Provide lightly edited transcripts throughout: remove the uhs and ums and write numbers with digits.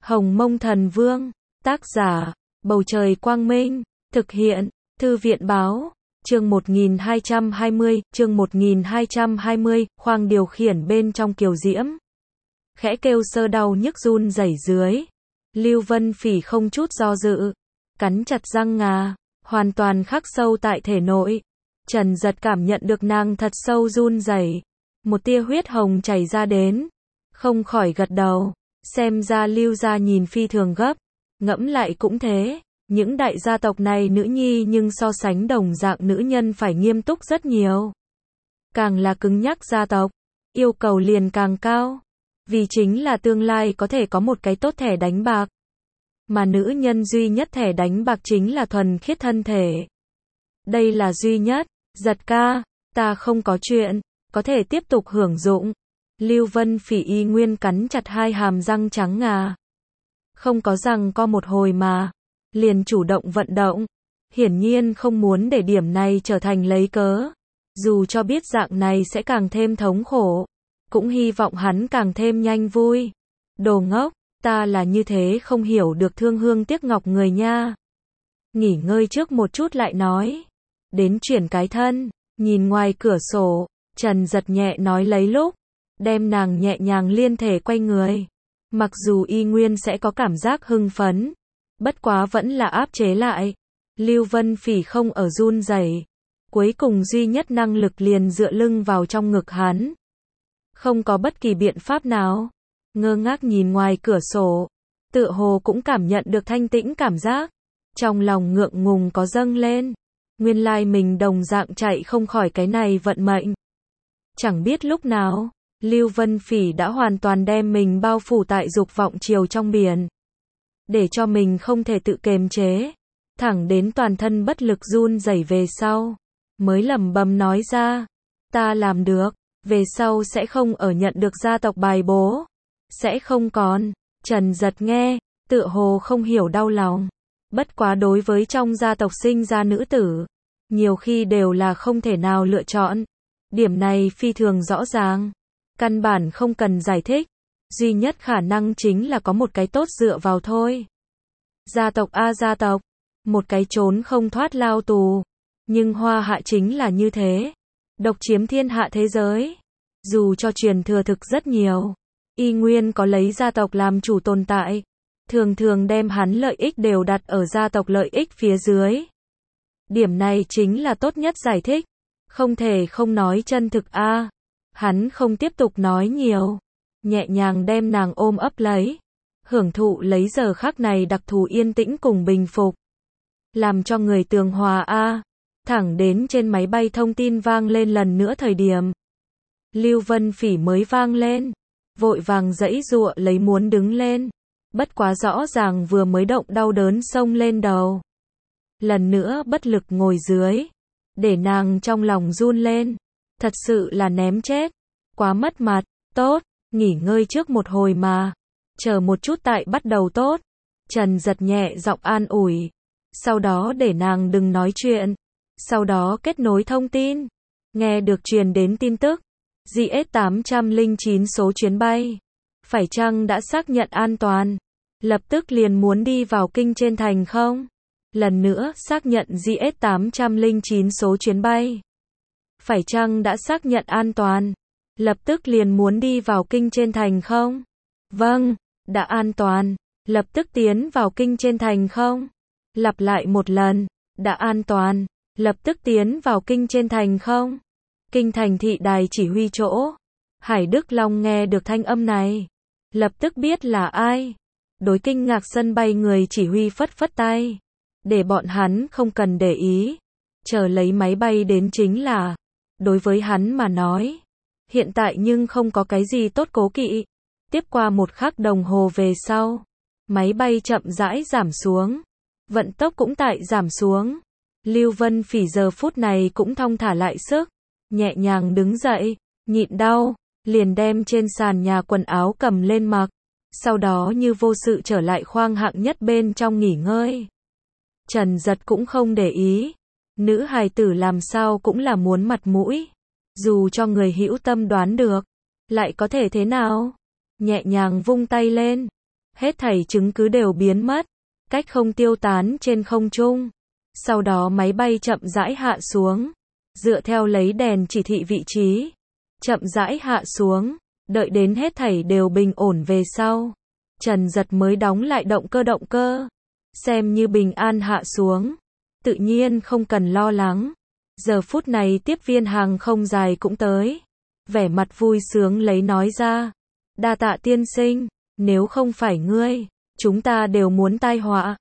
Hồng Mông Thần Vương, tác giả, Bầu Trời Quang Minh, thực hiện, Thư viện Báo, chương 1220, khoang điều khiển bên trong kiều diễm. Khẽ kêu sơ đau nhức run rẩy dưới. Lưu Vân Phỉ không chút do dự, cắn chặt răng ngà, hoàn toàn khắc sâu tại thể nội. Trần Giật cảm nhận được nàng thật sâu run rẩy, một tia huyết hồng chảy ra đến, không khỏi gật đầu, xem ra Lưu gia nhìn phi thường gấp, ngẫm lại cũng thế, những đại gia tộc này nữ nhi nhưng so sánh đồng dạng nữ nhân phải nghiêm túc rất nhiều. Càng là cứng nhắc gia tộc, yêu cầu liền càng cao, vì chính là tương lai có thể có một cái tốt thẻ đánh bạc. Mà nữ nhân duy nhất thẻ đánh bạc chính là thuần khiết thân thể. Đây là duy nhất. Giật ca, ta không có chuyện, có thể tiếp tục hưởng dụng. Lưu Vân Phỉ y nguyên cắn chặt hai hàm răng trắng ngà. Không có răng co một hồi mà, liền chủ động vận động. Hiển nhiên không muốn để điểm này trở thành lấy cớ. Dù cho biết dạng này sẽ càng thêm thống khổ, cũng hy vọng hắn càng thêm nhanh vui. Đồ ngốc, ta là như thế không hiểu được thương hương tiếc ngọc người nha. Nghỉ ngơi trước một chút lại nói. Đến chuyển cái thân, nhìn ngoài cửa sổ, Trần Giật nhẹ nói lấy lúc, đem nàng nhẹ nhàng liên thể quay người. Mặc dù y nguyên sẽ có cảm giác hưng phấn, bất quá vẫn là áp chế lại. Lưu Vân Phỉ không ở run rẩy, cuối cùng duy nhất năng lực liền dựa lưng vào trong ngực hắn. Không có bất kỳ biện pháp nào, ngơ ngác nhìn ngoài cửa sổ, tựa hồ cũng cảm nhận được thanh tĩnh cảm giác, trong lòng ngượng ngùng có dâng lên. Nguyên lai mình đồng dạng chạy không khỏi cái này vận mệnh. Chẳng biết lúc nào, Lưu Vân Phỉ đã hoàn toàn đem mình bao phủ tại dục vọng chiều trong biển. Để cho mình không thể tự kiềm chế, thẳng đến toàn thân bất lực run rẩy về sau, mới lẩm bẩm nói ra, ta làm được, về sau sẽ không ở nhận được gia tộc bài bố, sẽ không còn. Trần Giật nghe, tựa hồ không hiểu đau lòng. Bất quá đối với trong gia tộc sinh ra nữ tử, nhiều khi đều là không thể nào lựa chọn. Điểm này phi thường rõ ràng, căn bản không cần giải thích, duy nhất khả năng chính là có một cái tốt dựa vào thôi. Gia tộc a gia tộc, một cái trốn không thoát lao tù, nhưng Hoa Hạ chính là như thế, độc chiếm thiên hạ thế giới. Dù cho truyền thừa thực rất nhiều, y nguyên có lấy gia tộc làm chủ tồn tại, thường thường đem hắn lợi ích đều đặt ở gia tộc lợi ích phía dưới. Điểm này chính là tốt nhất giải thích, không thể không nói chân thực a. Hắn không tiếp tục nói nhiều, nhẹ nhàng đem nàng ôm ấp lấy, hưởng thụ lấy giờ khắc này đặc thù yên tĩnh cùng bình phục, làm cho người tường hòa a. Thẳng đến trên máy bay thông tin vang lên lần nữa thời điểm, Lưu Vân Phỉ mới vang lên, vội vàng giãy giụa lấy muốn đứng lên, bất quá rõ ràng vừa mới động đau đớn xông lên đầu. Lần nữa bất lực ngồi dưới, để nàng trong lòng run lên, thật sự là ném chết, quá mất mặt. Tốt, nghỉ ngơi trước một hồi mà, chờ một chút tại bắt đầu tốt. Trần Giật nhẹ giọng an ủi, sau đó để nàng đừng nói chuyện, sau đó kết nối thông tin, nghe được truyền đến tin tức, GS809 số chuyến bay, phải chăng đã xác nhận an toàn, lập tức liền muốn đi vào kinh trên thành không? Lần nữa xác nhận GS809 số chuyến bay, phải chăng đã xác nhận an toàn, lập tức liền muốn đi vào kinh trên thành không? Vâng, đã an toàn, lập tức tiến vào kinh trên thành không? Lặp lại một lần, đã an toàn, lập tức tiến vào kinh trên thành không? Kinh thành thị đài chỉ huy chỗ. Hải Đức Long nghe được thanh âm này, lập tức biết là ai. Đối kinh ngạc sân bay người chỉ huy phất phất tay, để bọn hắn không cần để ý, chờ lấy máy bay đến chính là. Đối với hắn mà nói, hiện tại nhưng không có cái gì tốt cố kỵ. Tiếp qua một khắc đồng hồ về sau, máy bay chậm rãi giảm xuống, vận tốc cũng tại giảm xuống. Lưu Vân Phỉ giờ phút này cũng thong thả lại sức, nhẹ nhàng đứng dậy, nhịn đau, liền đem trên sàn nhà quần áo cầm lên mặc, sau đó như vô sự trở lại khoang hạng nhất bên trong nghỉ ngơi. Trần Giật cũng không để ý, nữ hài tử làm sao cũng là muốn mặt mũi, dù cho người hữu tâm đoán được, lại có thể thế nào? Nhẹ nhàng vung tay lên, Hết thảy chứng cứ đều biến mất, cách không tiêu tán trên không trung. Sau đó máy bay chậm rãi hạ xuống, dựa theo lấy đèn chỉ thị vị trí, chậm rãi hạ xuống, đợi đến hết thảy đều bình ổn về sau. Trần Giật mới đóng lại động cơ, xem như bình an hạ xuống, tự nhiên không cần lo lắng. Giờ phút này tiếp viên hàng không dài cũng tới, vẻ mặt vui sướng lấy nói ra, đa tạ tiên sinh, nếu không phải ngươi, chúng ta đều muốn tai họa.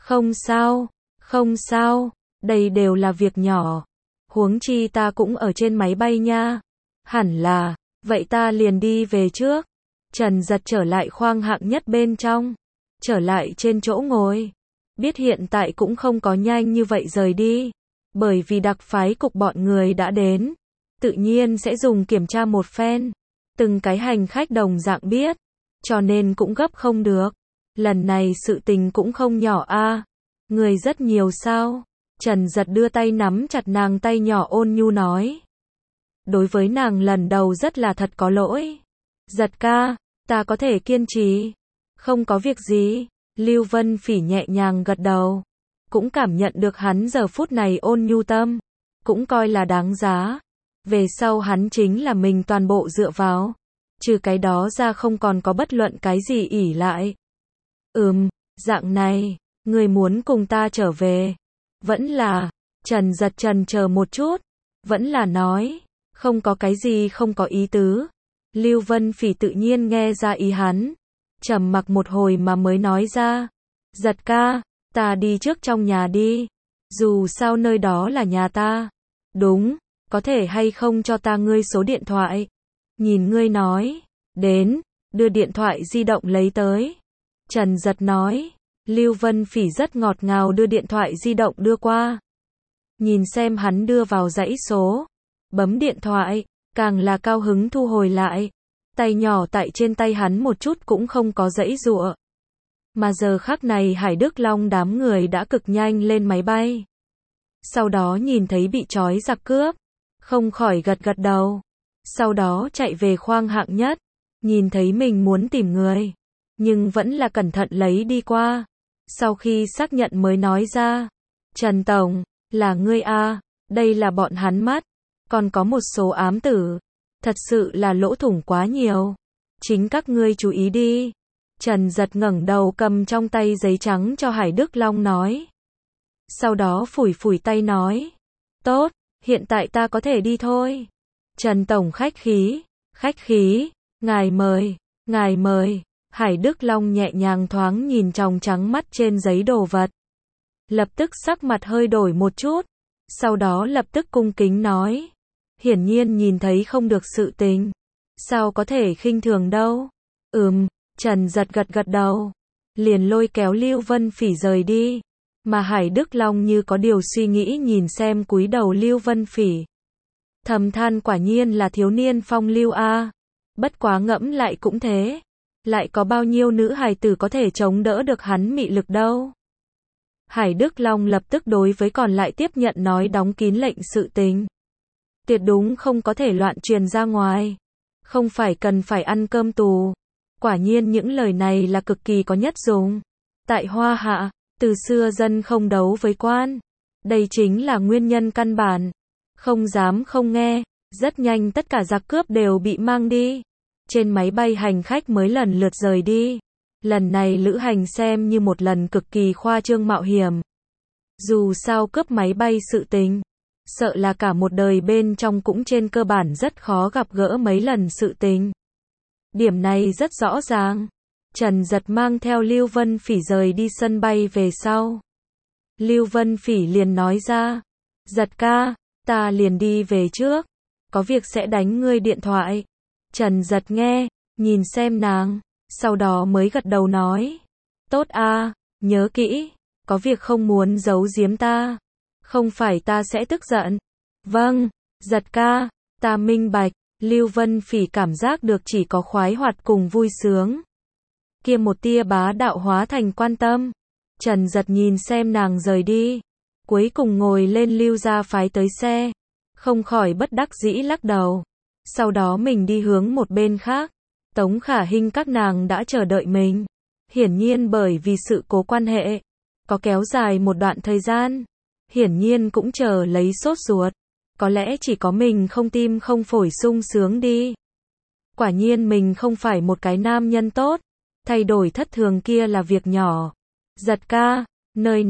Không sao, đây đều là việc nhỏ, huống chi ta cũng ở trên máy bay nha. Hẳn là, vậy ta liền đi về trước. Trần Giật trở lại khoang hạng nhất bên trong, trở lại trên chỗ ngồi, biết hiện tại cũng không có nhanh như vậy rời đi, bởi vì đặc phái cục bọn người đã đến, tự nhiên sẽ dùng kiểm tra một phen, từng cái hành khách đồng dạng biết, cho nên cũng gấp không được. Lần này sự tình cũng không nhỏ a. Người rất nhiều sao? Trần Giật đưa tay nắm chặt nàng tay nhỏ ôn nhu nói. Đối với nàng lần đầu rất là thật có lỗi. Giật ca, ta có thể kiên trì. Không có việc gì. Lưu Vân Phỉ nhẹ nhàng gật đầu. Cũng cảm nhận được hắn giờ phút này ôn nhu tâm. Cũng coi là đáng giá. Về sau hắn chính là mình toàn bộ dựa vào. Trừ cái đó ra không còn có bất luận cái gì ỷ lại. Dạng này, người muốn cùng ta trở về. Vẫn là, Trần Giật chần chờ một chút. Vẫn là nói, không có cái gì không có ý tứ. Lưu Vân Phỉ tự nhiên nghe ra ý hắn. Trầm mặc một hồi mà mới nói ra. Giật ca, ta đi trước trong nhà đi. Dù sao nơi đó là nhà ta. Đúng, có thể hay không cho ta ngươi số điện thoại. Nhìn ngươi nói, đến, đưa điện thoại di động lấy tới. Trần Giật nói, Lưu Vân Phỉ rất ngọt ngào đưa điện thoại di động đưa qua. Nhìn xem hắn đưa vào dãy số, bấm điện thoại, càng là cao hứng thu hồi lại. Tay nhỏ tại trên tay hắn một chút cũng không có giãy giụa. Mà giờ khắc này Hải Đức Long đám người đã cực nhanh lên máy bay. Sau đó nhìn thấy bị trói giặc cướp, không khỏi gật gật đầu. Sau đó chạy về khoang hạng nhất, nhìn thấy mình muốn tìm người, nhưng vẫn là cẩn thận lấy đi qua. Sau khi xác nhận mới nói ra, Trần Tổng, là ngươi a, đây là bọn hắn mắt, còn có một số ám tử, thật sự là lỗ thủng quá nhiều, chính các ngươi chú ý đi. Trần Giật ngẩng đầu cầm trong tay giấy trắng cho Hải Đức Long nói. Sau đó phủi phủi tay nói, tốt, hiện tại ta có thể đi thôi. Trần Tổng khách khí, ngài mời. Hải Đức Long nhẹ nhàng thoáng nhìn tròng trắng mắt trên giấy đồ vật. Lập tức sắc mặt hơi đổi một chút, sau đó lập tức cung kính nói. Hiển nhiên nhìn thấy không được sự tình. Sao có thể khinh thường đâu. Trần Giật gật đầu. Liền lôi kéo Lưu Vân Phỉ rời đi. Mà Hải Đức Long như có điều suy nghĩ nhìn xem cúi đầu Lưu Vân Phỉ. Thầm than quả nhiên là thiếu niên phong lưu a. Bất quá ngẫm lại cũng thế. Lại có bao nhiêu nữ hài tử có thể chống đỡ được hắn mị lực đâu. Hải Đức Long lập tức đối với còn lại tiếp nhận nói đóng kín lệnh sự tình. Tuyệt đúng không có thể loạn truyền ra ngoài. Không phải cần phải ăn cơm tù. Quả nhiên những lời này là cực kỳ có nhất dùng. Tại Hoa Hạ, từ xưa dân không đấu với quan. Đây chính là nguyên nhân căn bản. Không dám không nghe. Rất nhanh tất cả giặc cướp đều bị mang đi. Trên máy bay hành khách mới lần lượt rời đi. Lần này lữ hành xem như một lần cực kỳ khoa trương mạo hiểm. Dù sao cướp máy bay sự tình, sợ là cả một đời bên trong cũng trên cơ bản rất khó gặp gỡ mấy lần sự tình. Điểm này rất rõ ràng. Trần Giật mang theo Lưu Vân Phỉ rời đi sân bay về sau. Lưu Vân Phỉ liền nói ra, Giật ca, ta liền đi về trước, có việc sẽ đánh ngươi điện thoại. Trần Giật nghe, nhìn xem nàng, sau đó mới gật đầu nói, tốt a, nhớ kỹ, có việc không muốn giấu giếm ta, không phải ta sẽ tức giận. Vâng, Giật ca, ta minh bạch. Lưu Vân Phỉ cảm giác được chỉ có khoái hoạt cùng vui sướng. Kia một tia bá đạo hóa thành quan tâm. Trần Giật nhìn xem nàng rời đi, cuối cùng ngồi lên Lưu gia phái tới xe, không khỏi bất đắc dĩ lắc đầu. Sau đó mình đi hướng một bên khác. Tống Khả Hinh các nàng đã chờ đợi mình. Hiển nhiên bởi vì sự cố quan hệ, có kéo dài một đoạn thời gian. Hiển nhiên cũng chờ lấy sốt ruột. Có lẽ chỉ có mình không tim không phổi sung sướng đi. Quả nhiên mình không phải một cái nam nhân tốt. Thay đổi thất thường kia là việc nhỏ. Giật ca, nơi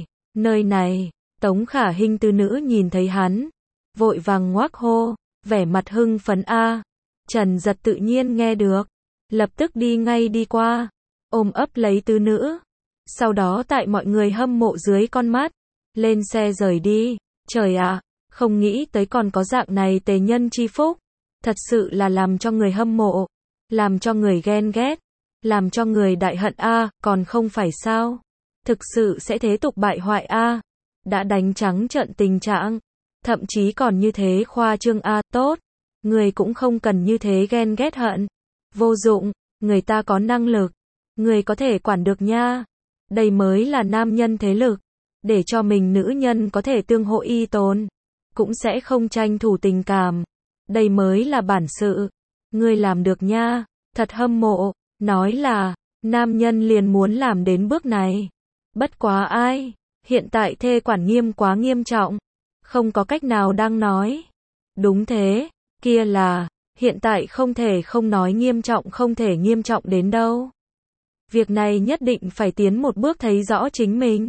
này, Tống Khả Hinh từ nữ nhìn thấy hắn. Vội vàng ngoác hô, vẻ mặt hưng phấn a. Trần Giật tự nhiên nghe được. Lập tức đi ngay đi qua. Ôm ấp lấy tứ nữ. Sau đó tại mọi người hâm mộ dưới con mắt. Lên xe rời đi. Trời ạ, không nghĩ tới còn có dạng này tề nhân chi phúc. Thật sự là làm cho người hâm mộ. Làm cho người ghen ghét. Làm cho người đại hận a, còn không phải sao. Thực sự sẽ thế tục bại hoại a. Đã đánh trắng trợn tình trạng. Thậm chí còn như thế khoa trương a, tốt. Người cũng không cần như thế ghen ghét hận. Vô dụng, người ta có năng lực. Người có thể quản được nha. Đây mới là nam nhân thế lực. Để cho mình nữ nhân có thể tương hỗ y tồn. Cũng sẽ không tranh thủ tình cảm. Đây mới là bản sự. Ngươi làm được nha. Thật hâm mộ. Nói là, nam nhân liền muốn làm đến bước này. Bất quá ai. Hiện tại thê quản nghiêm quá nghiêm trọng. Không có cách nào đang nói. Đúng thế. Kia là, hiện tại không thể không nói nghiêm trọng, không thể nghiêm trọng đến đâu. Việc này nhất định phải tiến một bước thấy rõ chính mình.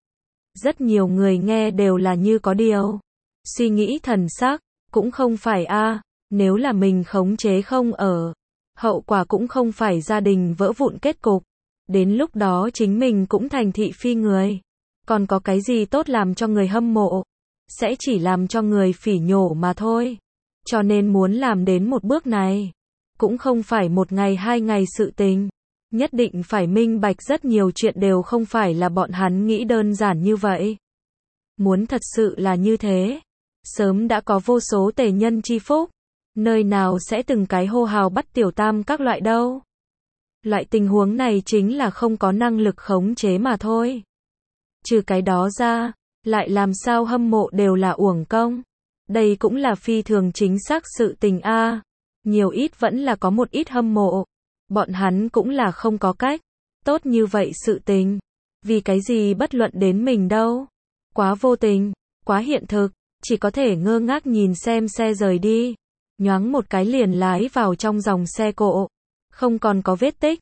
Rất nhiều người nghe đều là như có điều. Suy nghĩ thần sắc, cũng không phải a, nếu là mình khống chế không ở. Hậu quả cũng không phải gia đình vỡ vụn kết cục. Đến lúc đó chính mình cũng thành thị phi người. Còn có cái gì tốt làm cho người hâm mộ. Sẽ chỉ làm cho người phỉ nhổ mà thôi. Cho nên muốn làm đến một bước này. Cũng không phải một ngày hai ngày sự tình. Nhất định phải minh bạch rất nhiều chuyện đều không phải là bọn hắn nghĩ đơn giản như vậy. Muốn thật sự là như thế. Sớm đã có vô số tề nhân chi phúc. Nơi nào sẽ từng cái hô hào bắt tiểu tam các loại đâu. Loại tình huống này chính là không có năng lực khống chế mà thôi. Trừ cái đó ra, lại làm sao hâm mộ đều là uổng công. Đây cũng là phi thường chính xác sự tình a. Nhiều ít vẫn là có một ít hâm mộ. Bọn hắn cũng là không có cách. Tốt như vậy sự tình. Vì cái gì bất luận đến mình đâu. Quá vô tình, quá hiện thực. Chỉ có thể ngơ ngác nhìn xem xe rời đi. Nhoáng một cái liền lái vào trong dòng xe cộ. Không còn có vết tích.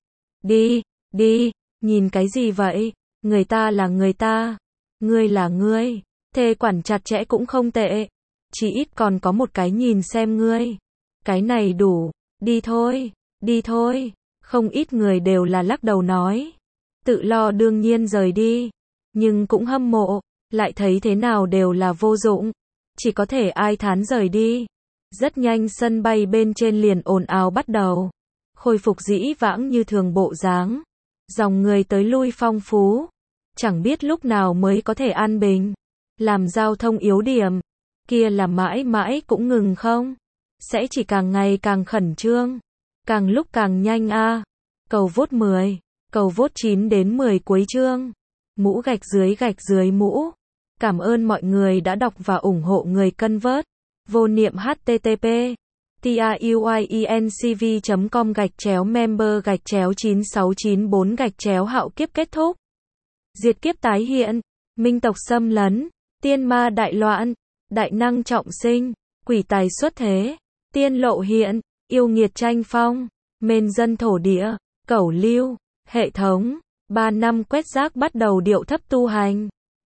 Đi, nhìn cái gì vậy? Người ta là người ta. Ngươi là ngươi. Thê quản chặt chẽ cũng không tệ. Chỉ ít còn có một cái nhìn xem ngươi. Cái này đủ. Đi thôi. Không ít người đều là lắc đầu nói. Tự lo đương nhiên rời đi. Nhưng cũng hâm mộ. Lại thấy thế nào đều là vô dụng. Chỉ có thể ai thán rời đi. Rất nhanh sân bay bên trên liền ồn ào bắt đầu. Khôi phục dĩ vãng như thường bộ dáng. Dòng người tới lui phong phú. Chẳng biết lúc nào mới có thể an bình. Làm giao thông yếu điểm. Kia là mãi mãi cũng ngừng không? Sẽ chỉ càng ngày càng khẩn trương. Càng lúc càng nhanh a. Cầu vote 10. Cầu vote 9 đến 10 cuối chương. Mũ gạch dưới mũ. Cảm ơn mọi người đã đọc và ủng hộ người cân vớt. Vô niệm http truyencv.com/member/9694 hạo kiếp kết thúc. Diệt kiếp tái hiện. Minh tộc xâm lấn. Tiên ma đại loạn. Đại năng trọng sinh. Quỷ tài xuất thế. Tiên lộ hiện. Yêu nghiệt tranh phong. Mên dân thổ địa. Cẩu lưu. Hệ thống. 3 năm quét rác bắt đầu điệu thấp tu hành.